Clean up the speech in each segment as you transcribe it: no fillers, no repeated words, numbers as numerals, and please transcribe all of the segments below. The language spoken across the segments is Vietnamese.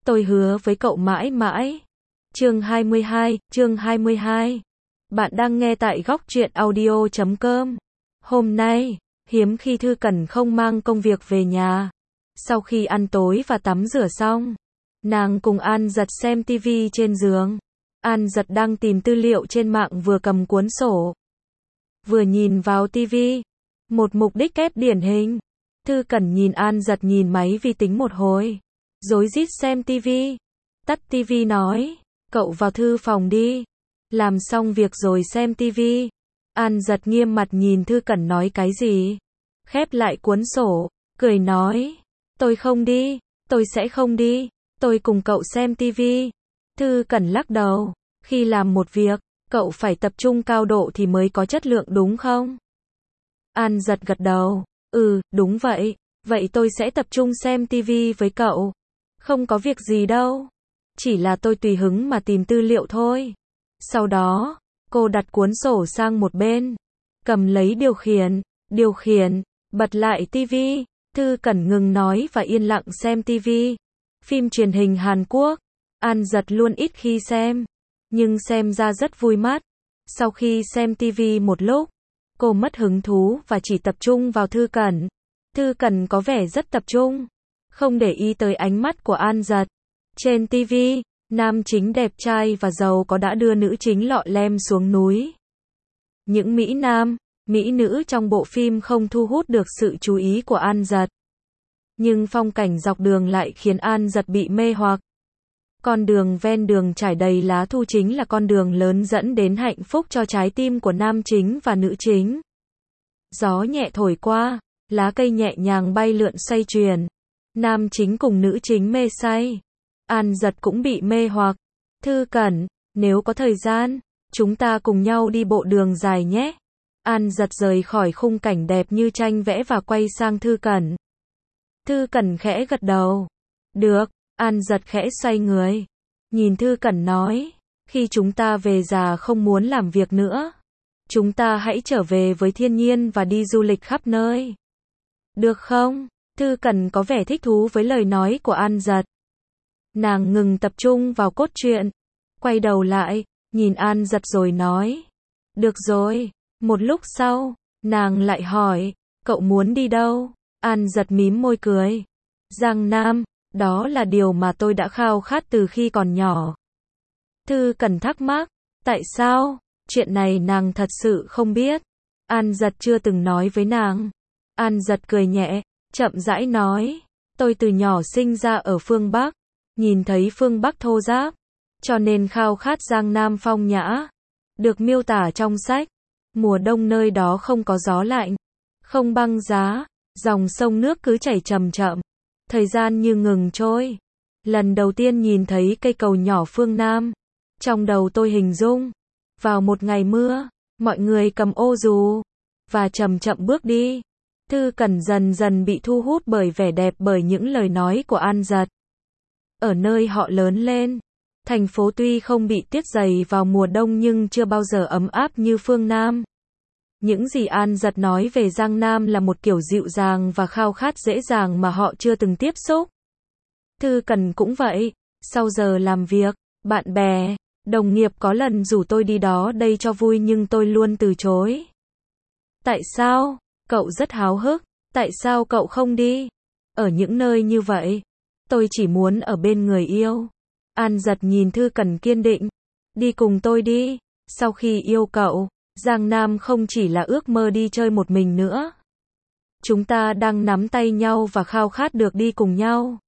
Tôi hứa với cậu mãi mãi. Chương 22. Bạn đang nghe tại góc truyện audio.com. Hôm nay, hiếm khi Thư Cẩn không mang công việc về nhà. Sau khi ăn tối và tắm rửa xong, nàng cùng An Giật xem tivi trên giường. An Giật đang tìm tư liệu trên mạng, vừa cầm cuốn sổ, vừa nhìn vào tivi. Một mục đích kép điển hình. Thư Cẩn nhìn An Giật nhìn máy vi tính một hồi, rối rít xem tivi. Tắt tivi nói, cậu vào thư phòng đi. Làm xong việc rồi xem tivi. An Giật nghiêm mặt nhìn Thư Cẩn nói cái gì. Khép lại cuốn sổ, cười nói, tôi không đi, tôi sẽ không đi, tôi cùng cậu xem tivi. Thư Cẩn lắc đầu, khi làm một việc, cậu phải tập trung cao độ thì mới có chất lượng đúng không? An Giật gật đầu, đúng vậy, vậy tôi sẽ tập trung xem tivi với cậu. Không có việc gì đâu, chỉ là tôi tùy hứng mà tìm tư liệu thôi. Sau đó, cô đặt cuốn sổ sang một bên, cầm lấy điều khiển, bật lại tivi. Thư Cẩn ngừng nói và yên lặng xem tivi. Phim truyền hình Hàn Quốc, An Giật luôn ít khi xem, nhưng xem ra rất vui mắt. Sau khi xem tivi một lúc, cô mất hứng thú và chỉ tập trung vào Thư Cẩn. Thư Cẩn có vẻ rất tập trung, không để ý tới ánh mắt của An Giật. Trên tivi, nam chính đẹp trai và giàu có đã đưa nữ chính lọ lem xuống núi. Những mỹ nam, mỹ nữ trong bộ phim không thu hút được sự chú ý của An Giật. Nhưng phong cảnh dọc đường lại khiến An Giật bị mê hoặc. Con đường ven đường trải đầy lá thu chính là con đường lớn dẫn đến hạnh phúc cho trái tim của nam chính và nữ chính. Gió nhẹ thổi qua, lá cây nhẹ nhàng bay lượn xoay chuyển. Nam chính cùng nữ chính mê say. An Giật cũng bị mê hoặc. Thư Cẩn, nếu có thời gian, chúng ta cùng nhau đi bộ đường dài nhé. An Giật rời khỏi khung cảnh đẹp như tranh vẽ và quay sang Thư Cẩn. Thư Cẩn khẽ gật đầu. Được. An Giật khẽ xoay người, nhìn Thư Cẩn nói, khi chúng ta về già không muốn làm việc nữa, chúng ta hãy trở về với thiên nhiên và đi du lịch khắp nơi. Được không? Thư Cẩn có vẻ thích thú với lời nói của An Giật. Nàng ngừng tập trung vào cốt truyện, quay đầu lại, nhìn An Giật rồi nói, được rồi. Một lúc sau, nàng lại hỏi, cậu muốn đi đâu? An Giật mím môi cười. Giang Nam. Đó là điều mà tôi đã khao khát từ khi còn nhỏ. Thư Cẩn thắc mắc, tại sao? Chuyện này nàng thật sự không biết. An Giật chưa từng nói với nàng. An Giật cười nhẹ, chậm rãi nói, tôi từ nhỏ sinh ra ở phương Bắc, nhìn thấy phương Bắc thô ráp, cho nên khao khát Giang Nam phong nhã. Được miêu tả trong sách, mùa đông nơi đó không có gió lạnh, không băng giá, dòng sông nước cứ chảy chậm chậm. Thời gian như ngừng trôi. Lần đầu tiên nhìn thấy cây cầu nhỏ phương Nam, trong đầu tôi hình dung, vào một ngày mưa, mọi người cầm ô dù, và chậm chậm bước đi. Thư Cẩn dần dần bị thu hút bởi vẻ đẹp, bởi những lời nói của An Giật. Ở nơi họ lớn lên, thành phố tuy không bị tuyết dày vào mùa đông nhưng chưa bao giờ ấm áp như phương Nam. Những gì An Giật nói về Giang Nam là một kiểu dịu dàng và khao khát dễ dàng mà họ chưa từng tiếp xúc. Thư Cẩn cũng vậy, sau giờ làm việc, bạn bè, đồng nghiệp có lần rủ tôi đi đó đây cho vui nhưng tôi luôn từ chối. Tại sao? Cậu rất háo hức, tại sao cậu không đi? Ở những nơi như vậy, tôi chỉ muốn ở bên người yêu. An Giật nhìn Thư Cẩn kiên định, đi cùng tôi đi, sau khi yêu cậu, Giang Nam không chỉ là ước mơ đi chơi một mình nữa. Chúng ta đang nắm tay nhau và khao khát được đi cùng nhau.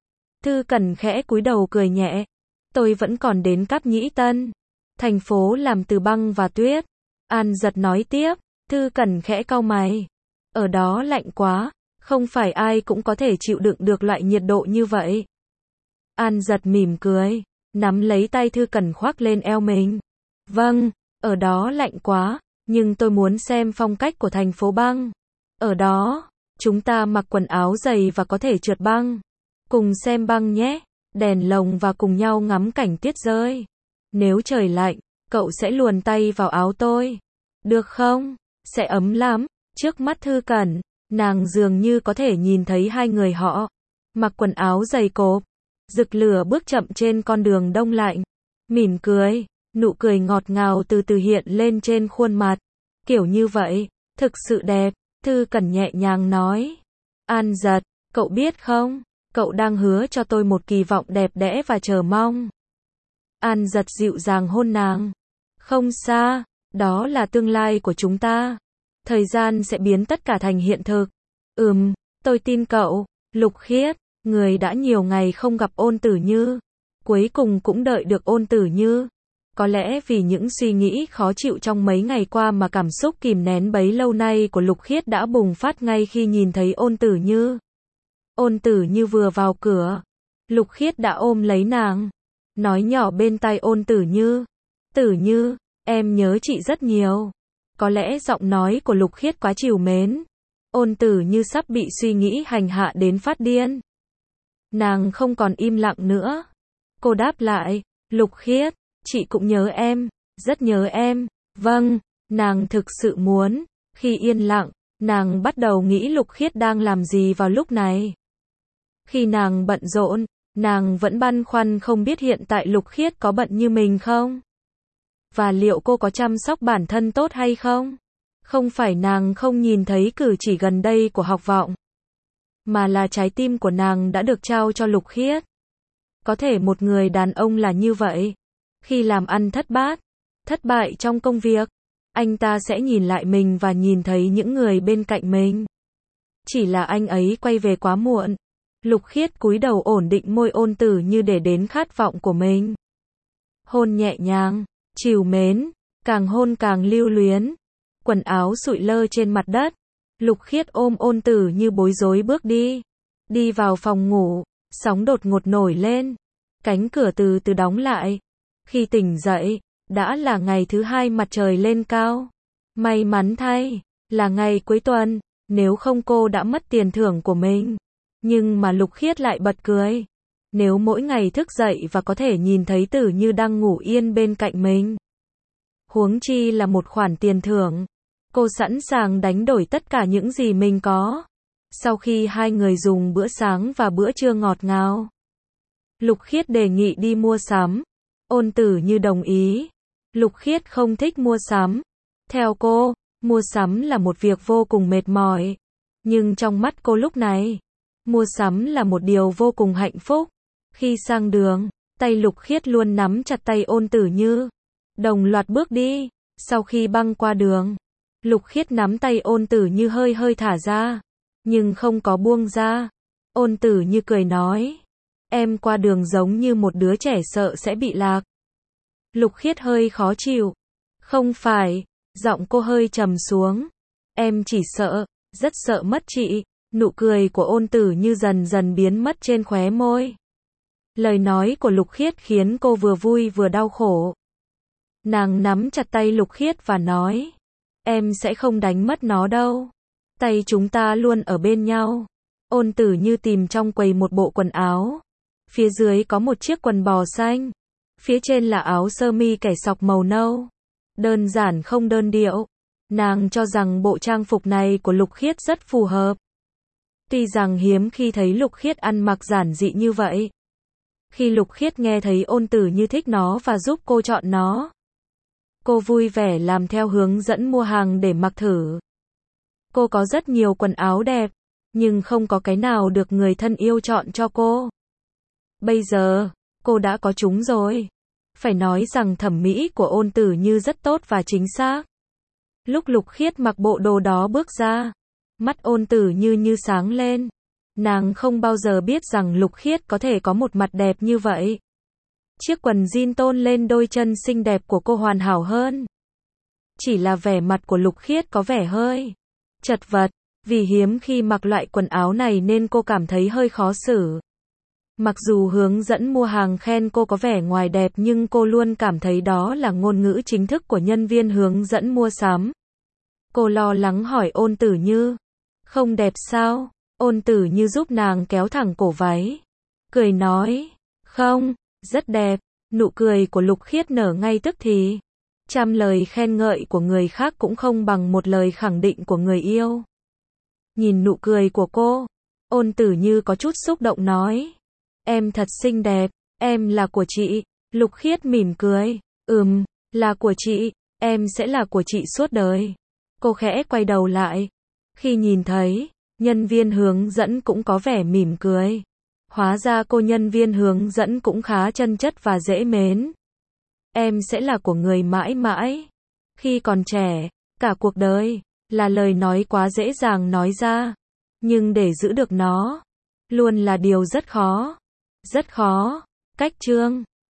Thư Cẩn khẽ cúi đầu cười nhẹ. Tôi vẫn còn đến Cáp Nhĩ Tân, thành phố làm từ băng và tuyết. An Giật nói tiếp. Thư Cẩn khẽ cau mày. Ở đó lạnh quá, không phải ai cũng có thể chịu đựng được loại nhiệt độ như vậy. An Giật mỉm cười, nắm lấy tay Thư Cẩn khoác lên eo mình. Vâng. Ở đó lạnh quá, nhưng tôi muốn xem phong cách của thành phố băng. Ở đó, chúng ta mặc quần áo dày và có thể trượt băng. Cùng xem băng nhé, đèn lồng và cùng nhau ngắm cảnh tuyết rơi. Nếu trời lạnh, cậu sẽ luồn tay vào áo tôi. Được không? Sẽ ấm lắm. Trước mắt Thư Cẩn, nàng dường như có thể nhìn thấy hai người họ. Mặc quần áo dày cộp, rực lửa bước chậm trên con đường đông lạnh. Mỉm cười, nụ cười ngọt ngào từ từ hiện lên trên khuôn mặt. Kiểu như vậy, thực sự đẹp, Thư Cẩn nhẹ nhàng nói. An Giật, cậu biết không, cậu đang hứa cho tôi một kỳ vọng đẹp đẽ và chờ mong. An Giật dịu dàng hôn nàng. Không xa, đó là tương lai của chúng ta. Thời gian sẽ biến tất cả thành hiện thực. Tôi tin cậu. Lục Khiết, người đã nhiều ngày không gặp Ôn Tử Như. Cuối cùng cũng đợi được Ôn Tử Như. Có lẽ vì những suy nghĩ khó chịu trong mấy ngày qua mà cảm xúc kìm nén bấy lâu nay của Lục Khiết đã bùng phát ngay khi nhìn thấy Ôn Tử Như. Ôn Tử Như vừa vào cửa, Lục Khiết đã ôm lấy nàng, nói nhỏ bên tai Ôn Tử Như. Tử Như, em nhớ chị rất nhiều. Có lẽ giọng nói của Lục Khiết quá trìu mến. Ôn Tử Như sắp bị suy nghĩ hành hạ đến phát điên. Nàng không còn im lặng nữa. Cô đáp lại, Lục Khiết, chị cũng nhớ em, rất nhớ em. Vâng, nàng thực sự muốn. Khi yên lặng, nàng bắt đầu nghĩ Lục Khiết đang làm gì vào lúc này. Khi nàng bận rộn, nàng vẫn băn khoăn không biết hiện tại Lục Khiết có bận như mình không? Và liệu cô có chăm sóc bản thân tốt hay không? Không phải nàng không nhìn thấy cử chỉ gần đây của Học Vọng, mà là trái tim của nàng đã được trao cho Lục Khiết. Có thể một người đàn ông là như vậy. Khi làm ăn thất bại trong công việc, anh ta sẽ nhìn lại mình và nhìn thấy những người bên cạnh mình. Chỉ là anh ấy quay về quá muộn. Lục Khiết cúi đầu ổn định môi Ôn Tử Như để đến khát vọng của mình. Hôn nhẹ nhàng, trìu mến, càng hôn càng lưu luyến. Quần áo sụi lơ trên mặt đất. Lục Khiết ôm Ôn Tử Như bối rối bước đi. Đi vào phòng ngủ, sóng đột ngột nổi lên. Cánh cửa từ từ đóng lại. Khi tỉnh dậy, đã là ngày thứ hai mặt trời lên cao. May mắn thay, là ngày cuối tuần, nếu không cô đã mất tiền thưởng của mình. Nhưng mà Lục Khiết lại bật cười. Nếu mỗi ngày thức dậy và có thể nhìn thấy Tử Như đang ngủ yên bên cạnh mình. Huống chi là một khoản tiền thưởng. Cô sẵn sàng đánh đổi tất cả những gì mình có. Sau khi hai người dùng bữa sáng và bữa trưa ngọt ngào, Lục Khiết đề nghị đi mua sắm. Ôn Tử Như đồng ý. Lục Khiết không thích mua sắm. Theo cô, mua sắm là một việc vô cùng mệt mỏi. Nhưng trong mắt cô lúc này, mua sắm là một điều vô cùng hạnh phúc. Khi sang đường, tay Lục Khiết luôn nắm chặt tay Ôn Tử Như. Đồng loạt bước đi. Sau khi băng qua đường, Lục Khiết nắm tay Ôn Tử Như hơi hơi thả ra, nhưng không có buông ra. Ôn Tử Như cười nói, em qua đường giống như một đứa trẻ sợ sẽ bị lạc. Lục Khiết hơi khó chịu. Không phải, giọng cô hơi trầm xuống. Em chỉ sợ, rất sợ mất chị. Nụ cười của Ôn Tử Như dần dần biến mất trên khóe môi. Lời nói của Lục Khiết khiến cô vừa vui vừa đau khổ. Nàng nắm chặt tay Lục Khiết và nói, em sẽ không đánh mất nó đâu. Tay chúng ta luôn ở bên nhau. Ôn Tử Như tìm trong quầy một bộ quần áo. Phía dưới có một chiếc quần bò xanh. Phía trên là áo sơ mi kẻ sọc màu nâu. Đơn giản không đơn điệu. Nàng cho rằng bộ trang phục này của Lục Khiết rất phù hợp. Tuy rằng hiếm khi thấy Lục Khiết ăn mặc giản dị như vậy. Khi Lục Khiết nghe thấy Ôn Tử Như thích nó và giúp cô chọn nó, cô vui vẻ làm theo hướng dẫn mua hàng để mặc thử. Cô có rất nhiều quần áo đẹp, nhưng không có cái nào được người thân yêu chọn cho cô. Bây giờ, cô đã có chúng rồi. Phải nói rằng thẩm mỹ của Ôn Tử Như rất tốt và chính xác. Lúc Lục Khiết mặc bộ đồ đó bước ra, mắt Ôn Tử Như như sáng lên. Nàng không bao giờ biết rằng Lục Khiết có thể có một mặt đẹp như vậy. Chiếc quần jean tôn lên đôi chân xinh đẹp của cô hoàn hảo hơn. Chỉ là vẻ mặt của Lục Khiết có vẻ hơi chật vật. Vì hiếm khi mặc loại quần áo này nên cô cảm thấy hơi khó xử. Mặc dù hướng dẫn mua hàng khen cô có vẻ ngoài đẹp nhưng cô luôn cảm thấy đó là ngôn ngữ chính thức của nhân viên hướng dẫn mua sắm. Cô lo lắng hỏi Ôn Tử Như, không đẹp sao? Ôn Tử Như giúp nàng kéo thẳng cổ váy. Cười nói, không, rất đẹp. Nụ cười của Lục Khiết nở ngay tức thì. Trăm lời khen ngợi của người khác cũng không bằng một lời khẳng định của người yêu. Nhìn nụ cười của cô, Ôn Tử Như có chút xúc động nói, Em thật xinh đẹp, em là của chị. Lục Khiết mỉm cười, là của chị, em sẽ là của chị suốt đời. Cô khẽ quay đầu lại. Khi nhìn thấy, nhân viên hướng dẫn cũng có vẻ mỉm cười. Hóa ra cô nhân viên hướng dẫn cũng khá chân chất và dễ mến. Em sẽ là của người mãi mãi. Khi còn trẻ, cả cuộc đời, là lời nói quá dễ dàng nói ra. Nhưng để giữ được nó, luôn là điều rất khó. Rất khó. Cách chương